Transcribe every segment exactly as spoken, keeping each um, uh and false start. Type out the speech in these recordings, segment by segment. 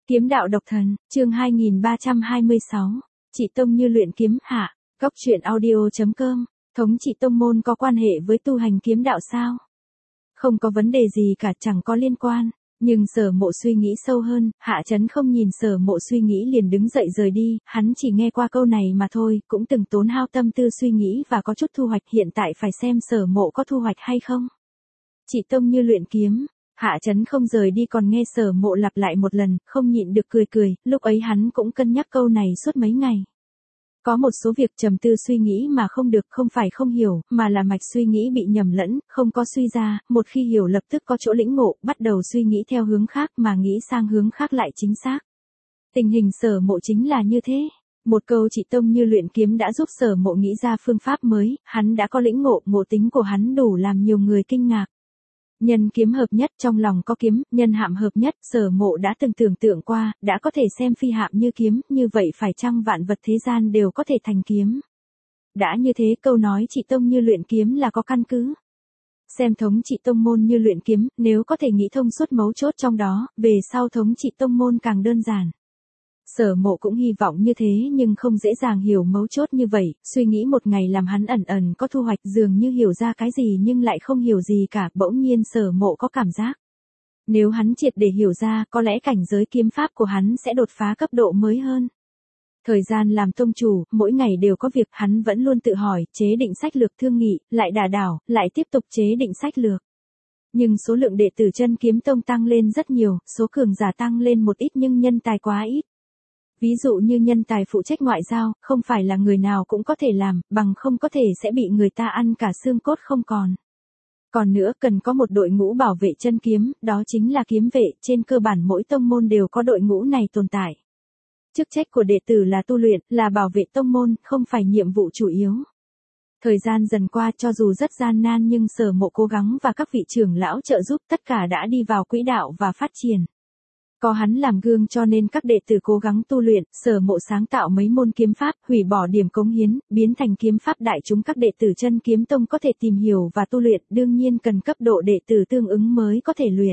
Kiếm đạo độc thần, chương hai nghìn ba trăm hai mươi sáu. Chị Tông như luyện kiếm, hạ. Góc truyện audio.com. Thống trị tông môn có quan hệ với tu hành kiếm đạo sao? Không có vấn đề gì cả, chẳng có liên quan. Nhưng Sở Mộ suy nghĩ sâu hơn, Hạ Chấn không nhìn Sở Mộ suy nghĩ liền đứng dậy rời đi, hắn chỉ nghe qua câu này mà thôi, cũng từng tốn hao tâm tư suy nghĩ và có chút thu hoạch, hiện tại phải xem Sở Mộ có thu hoạch hay không. Chị Tông như luyện kiếm. Hạ Chấn không rời đi còn nghe Sở Mộ lặp lại một lần, không nhịn được cười cười, lúc ấy hắn cũng cân nhắc câu này suốt mấy ngày. Có một số việc trầm tư suy nghĩ mà không được, không phải không hiểu, mà là mạch suy nghĩ bị nhầm lẫn, không có suy ra, một khi hiểu lập tức có chỗ lĩnh ngộ, bắt đầu suy nghĩ theo hướng khác mà nghĩ sang hướng khác lại chính xác. Tình hình Sở Mộ chính là như thế. Một câu chị Tông như luyện kiếm đã giúp Sở Mộ nghĩ ra phương pháp mới, hắn đã có lĩnh ngộ, ngộ tính của hắn đủ làm nhiều người kinh ngạc. Nhân kiếm hợp nhất, trong lòng có kiếm, nhân hạm hợp nhất, Sở Mộ đã từng tưởng tượng qua, đã có thể xem phi hạm như kiếm, như vậy phải chăng vạn vật thế gian đều có thể thành kiếm. Đã như thế, câu nói chị Tông như luyện kiếm là có căn cứ. Xem thống trị tông môn như luyện kiếm, nếu có thể nghĩ thông suốt mấu chốt trong đó, về sau thống trị tông môn càng đơn giản. Sở Mộ cũng hy vọng như thế nhưng không dễ dàng hiểu mấu chốt như vậy, suy nghĩ một ngày làm hắn ẩn ẩn có thu hoạch, dường như hiểu ra cái gì nhưng lại không hiểu gì cả, bỗng nhiên Sở Mộ có cảm giác. Nếu hắn triệt để hiểu ra, có lẽ cảnh giới kiếm pháp của hắn sẽ đột phá cấp độ mới hơn. Thời gian làm tông chủ, mỗi ngày đều có việc, hắn vẫn luôn tự hỏi, chế định sách lược thương nghị, lại đả đảo, lại tiếp tục chế định sách lược. Nhưng số lượng đệ tử Chân Kiếm Tông tăng lên rất nhiều, số cường giả tăng lên một ít nhưng nhân tài quá ít. Ví dụ như nhân tài phụ trách ngoại giao, không phải là người nào cũng có thể làm, bằng không có thể sẽ bị người ta ăn cả xương cốt không còn. Còn nữa cần có một đội ngũ bảo vệ chân kiếm, đó chính là kiếm vệ, trên cơ bản mỗi tông môn đều có đội ngũ này tồn tại. Chức trách của đệ tử là tu luyện, là bảo vệ tông môn, không phải nhiệm vụ chủ yếu. Thời gian dần qua cho dù rất gian nan nhưng Sở Mộ cố gắng và các vị trưởng lão trợ giúp tất cả đã đi vào quỹ đạo và phát triển. Có hắn làm gương cho nên các đệ tử cố gắng tu luyện, Sở Mộ sáng tạo mấy môn kiếm pháp, hủy bỏ điểm cống hiến, biến thành kiếm pháp đại chúng các đệ tử Chân Kiếm Tông có thể tìm hiểu và tu luyện, đương nhiên cần cấp độ đệ tử tương ứng mới có thể luyện.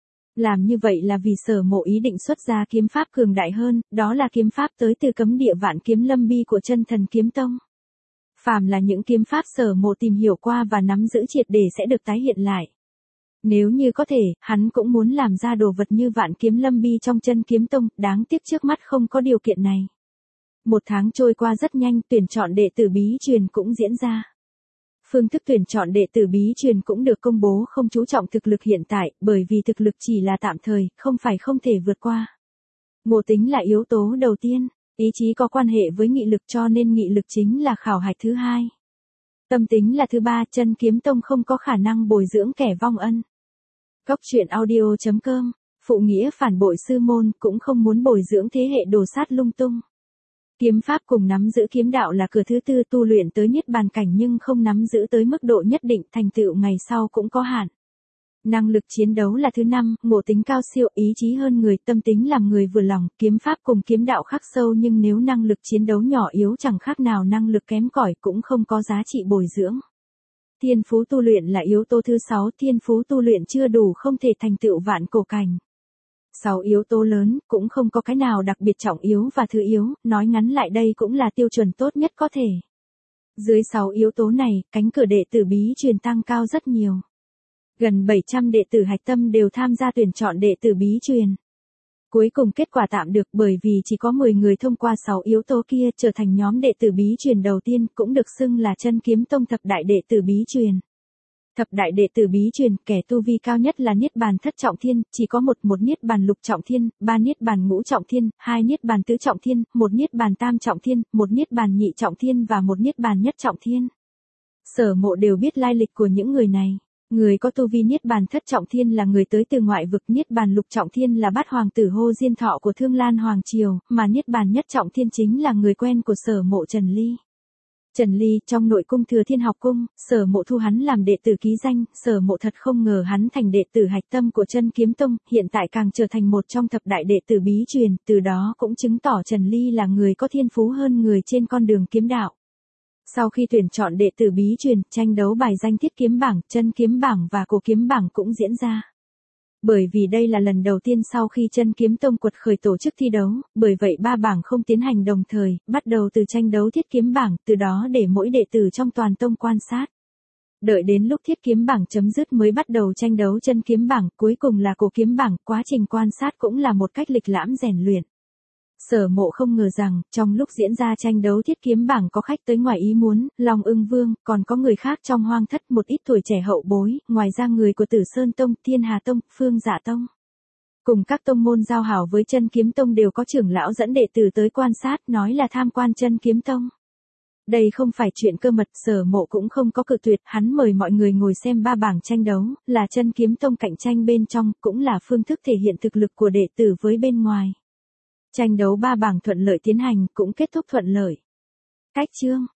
Làm như vậy là vì Sở Mộ ý định xuất ra kiếm pháp cường đại hơn, đó là kiếm pháp tới từ cấm địa Vạn Kiếm Lâm Bi của Chân Thần Kiếm Tông. Phàm là những kiếm pháp Sở Mộ tìm hiểu qua và nắm giữ triệt để sẽ được tái hiện lại. Nếu như có thể, hắn cũng muốn làm ra đồ vật như Vạn Kiếm Lâm Bi trong Chân Kiếm Tông, đáng tiếc trước mắt không có điều kiện này. Một tháng trôi qua rất nhanh, tuyển chọn đệ tử bí truyền cũng diễn ra. Phương thức tuyển chọn đệ tử bí truyền cũng được công bố, không chú trọng thực lực hiện tại, bởi vì thực lực chỉ là tạm thời, không phải không thể vượt qua. Ngộ tính là yếu tố đầu tiên, ý chí có quan hệ với nghị lực cho nên nghị lực chính là khảo hạch thứ hai. Tâm tính là thứ ba, Chân Kiếm Tông không có khả năng bồi dưỡng kẻ vong ân. Góc truyện audio.com. Phụ nghĩa phản bội sư môn, cũng không muốn bồi dưỡng thế hệ đồ sát lung tung. Kiếm pháp cùng nắm giữ kiếm đạo là cửa thứ tư, tu luyện tới niết bàn cảnh nhưng không nắm giữ tới mức độ nhất định, thành tựu ngày sau cũng có hạn. Năng lực chiến đấu là thứ năm, ngộ tính cao siêu, ý chí hơn người, tâm tính làm người vừa lòng, kiếm pháp cùng kiếm đạo khắc sâu nhưng nếu năng lực chiến đấu nhỏ yếu chẳng khác nào năng lực kém cỏi, cũng không có giá trị bồi dưỡng. Thiên phú tu luyện là yếu tố thứ sáu, thiên phú tu luyện chưa đủ không thể thành tựu vạn cổ cảnh. Sáu yếu tố lớn, cũng không có cái nào đặc biệt trọng yếu và thứ yếu, nói ngắn lại đây cũng là tiêu chuẩn tốt nhất có thể. Dưới sáu yếu tố này, cánh cửa đệ tử bí truyền tăng cao rất nhiều. Gần bảy trăm đệ tử hạch tâm đều tham gia tuyển chọn đệ tử bí truyền. Cuối cùng kết quả tạm được bởi vì chỉ có mười người thông qua sáu yếu tố kia trở thành nhóm đệ tử bí truyền đầu tiên, cũng được xưng là Chân Kiếm Tông thập đại đệ tử bí truyền. Thập đại đệ tử bí truyền, kẻ tu vi cao nhất là niết bàn thất trọng thiên, chỉ có một một niết bàn lục trọng thiên, ba niết bàn ngũ trọng thiên, hai niết bàn tứ trọng thiên, một niết bàn tam trọng thiên, một niết bàn nhị trọng thiên và một niết bàn nhất trọng thiên. Sở Mộ đều biết lai lịch của những người này. Người có tu vi niết bàn thất trọng thiên là người tới từ ngoại vực, niết bàn lục trọng thiên là bát hoàng tử Hô Diên Thọ của Thương Lan Hoàng Triều, mà niết bàn nhất trọng thiên chính là người quen của Sở Mộ Trần Ly. Trần Ly trong nội cung Thừa Thiên Học Cung, Sở Mộ thu hắn làm đệ tử ký danh, Sở Mộ thật không ngờ hắn thành đệ tử hạch tâm của Chân Kiếm Tông, hiện tại càng trở thành một trong thập đại đệ tử bí truyền, từ đó cũng chứng tỏ Trần Ly là người có thiên phú hơn người trên con đường kiếm đạo. Sau khi tuyển chọn đệ tử bí truyền, tranh đấu bài danh Thiết Kiếm Bảng, Chân Kiếm Bảng và Cổ Kiếm Bảng cũng diễn ra. Bởi vì đây là lần đầu tiên sau khi Chân Kiếm Tông quật khởi tổ chức thi đấu, bởi vậy ba bảng không tiến hành đồng thời, bắt đầu từ tranh đấu thiết kiếm bảng, từ đó để mỗi đệ tử trong toàn tông quan sát. Đợi đến lúc thiết kiếm bảng chấm dứt mới bắt đầu tranh đấu chân kiếm bảng, cuối cùng là cổ kiếm bảng, quá trình quan sát cũng là một cách lịch lãm rèn luyện. Sở Mộ không ngờ rằng, trong lúc diễn ra tranh đấu thiết kiếm bảng có khách tới ngoài ý muốn, Long Ưng Vương, còn có người khác trong hoang thất, một ít tuổi trẻ hậu bối, ngoài ra người của Tử Sơn Tông, Thiên Hà Tông, Phương Dạ Tông. Cùng các tông môn giao hảo với Chân Kiếm Tông đều có trưởng lão dẫn đệ tử tới quan sát, nói là tham quan Chân Kiếm Tông. Đây không phải chuyện cơ mật, Sở Mộ cũng không có cự tuyệt, hắn mời mọi người ngồi xem ba bảng tranh đấu, là Chân Kiếm Tông cạnh tranh bên trong, cũng là phương thức thể hiện thực lực của đệ tử với bên ngoài. Tranh đấu ba bảng thuận lợi tiến hành, cũng kết thúc thuận lợi. Cách chương